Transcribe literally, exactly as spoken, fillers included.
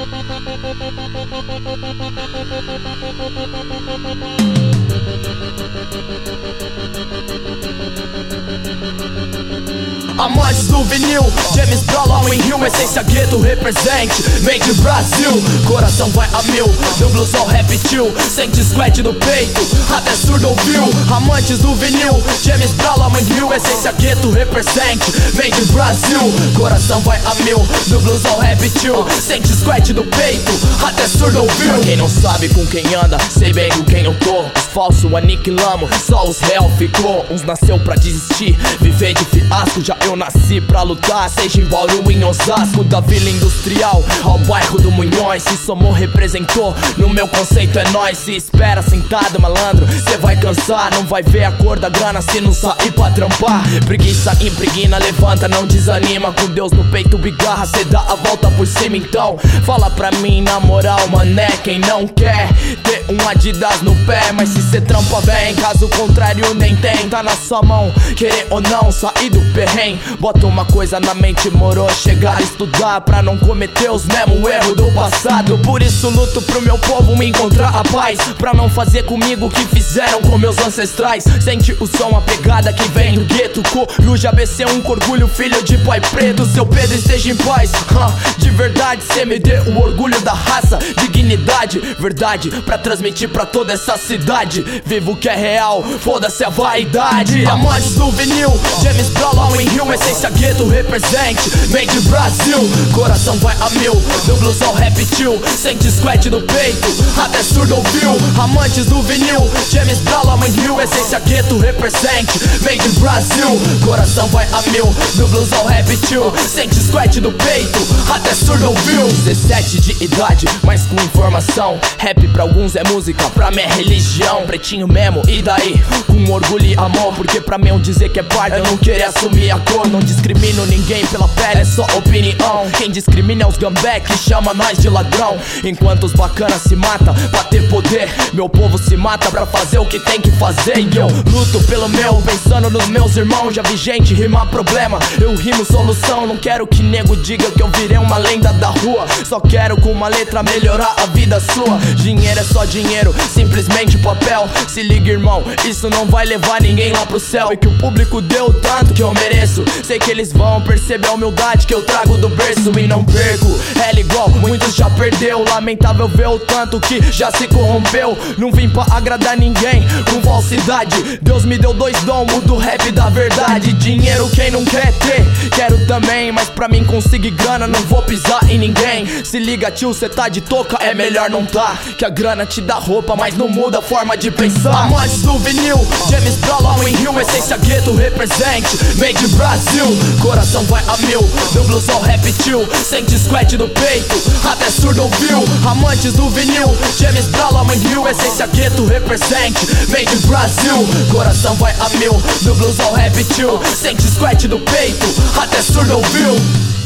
Amantes do vinil, James Brown lá em Rio, essência gueto represente, made Brasil, coração vai a mil, do blues ao rap tio, sente squat no peito, até surdo ouviu. Amantes do vinil, James Brown lá em Rio, essência gueto represente, made Brasil, coração vai a mil, do blues ao rap tio, sente squat no peito, até surdo ouviu. Pra quem não sabe com quem anda, sei bem com quem eu tô, os falsos aniquilamos, só os real ficou. Uns nasceu pra desistir, viver de fiasco, já eu nasci pra lutar, seja em Bauru, em Osasco, da Vila Industrial ao bairro do Munhões. Se somou, representou, no meu conceito é nóis. Se espera sentado, malandro, cê vai cansar, não vai ver a cor da grana se não sair pra trampar. Preguiça impregna, levanta, não desanima, com Deus no peito bigarra, cê dá a volta por cima. Então, fala pra mim na moral, mané, quem não quer ter um Adidas no pé, mas se cê trampa bem, caso contrário nem tem, tá na sua mão, querer ou não sair do perrengue. Bota uma coisa na mente, moro, chegar a estudar pra não cometer os mesmos erros do passado. Por isso luto pro meu povo me encontrar a paz, pra não fazer comigo o que fizeram com meus ancestrais. Sente o som, a pegada que vem do gueto, Coruja B C um, com orgulho, filho de pai preto. Seu Pedro esteja em paz, uh, de verdade, cê me dê o orgulho da raça, dignidade, verdade, pra transmitir pra toda essa cidade. Vivo o que é real, foda-se a vaidade. Amantes do vinil, James Brown lá em Rio, essência gueto represente, made Brasil, coração vai a mil, do blues ao rap tio, sente squat no peito, até surdo ouviu. Amantes do vinil, James Brown lá em Rio, essência gueto represente, made Brasil, coração vai a mil, do blues ao rap tio, sente squat no peito, até surdo ouviu. dezessete de idade, mas com informação, rap pra alguns é música, pra mim é religião. Pretinho mesmo, e daí? Com orgulho e amor, porque pra mim eu dizer que é pardo, eu não querer assumir a cor. Não discrimino ninguém pela pele, é só opinião. Quem discrimina é os gambé que chama nós de ladrão. Enquanto os bacanas se matam pra ter poder, meu povo se mata pra fazer o que tem que fazer. E eu luto pelo meu, pensando nos meus irmãos. Já vi gente rimar problema, eu rimo solução. Não quero que nego diga que eu virei uma lenda da rua, só quero com uma letra melhorar a vida sua. Dinheiro é só dinheiro, simplesmente papel. Se liga, irmão, isso não vai levar ninguém lá pro céu. E que o público deu tanto que eu mereço, sei que eles vão perceber a humildade que eu trago do berço e não perco. É igual, muitos já perdeu, lamentável ver o tanto que já se corrompeu. Não vim pra agradar ninguém com falsidade, Deus me deu dois dons, mudo rap da verdade. Dinheiro quem não quer ter, quero também, mas pra mim conseguir grana não vou pisar em ninguém. Se liga tio, cê tá de touca, é melhor não tá, que a grana te dá roupa, mas não muda a forma de pensar. Amantes do vinil, James Brown lá em Rio, essência gueto represente, made Brasil, coração vai a mil, do blues ao rap tio, sente squat no peito, até surdo ouviu. Amantes do vinil, James Brown lá em Rio, essência gueto represente, made Brasil, coração vai a mil, do blues ao rap tio, sente squat no peito, até surdo ouviu.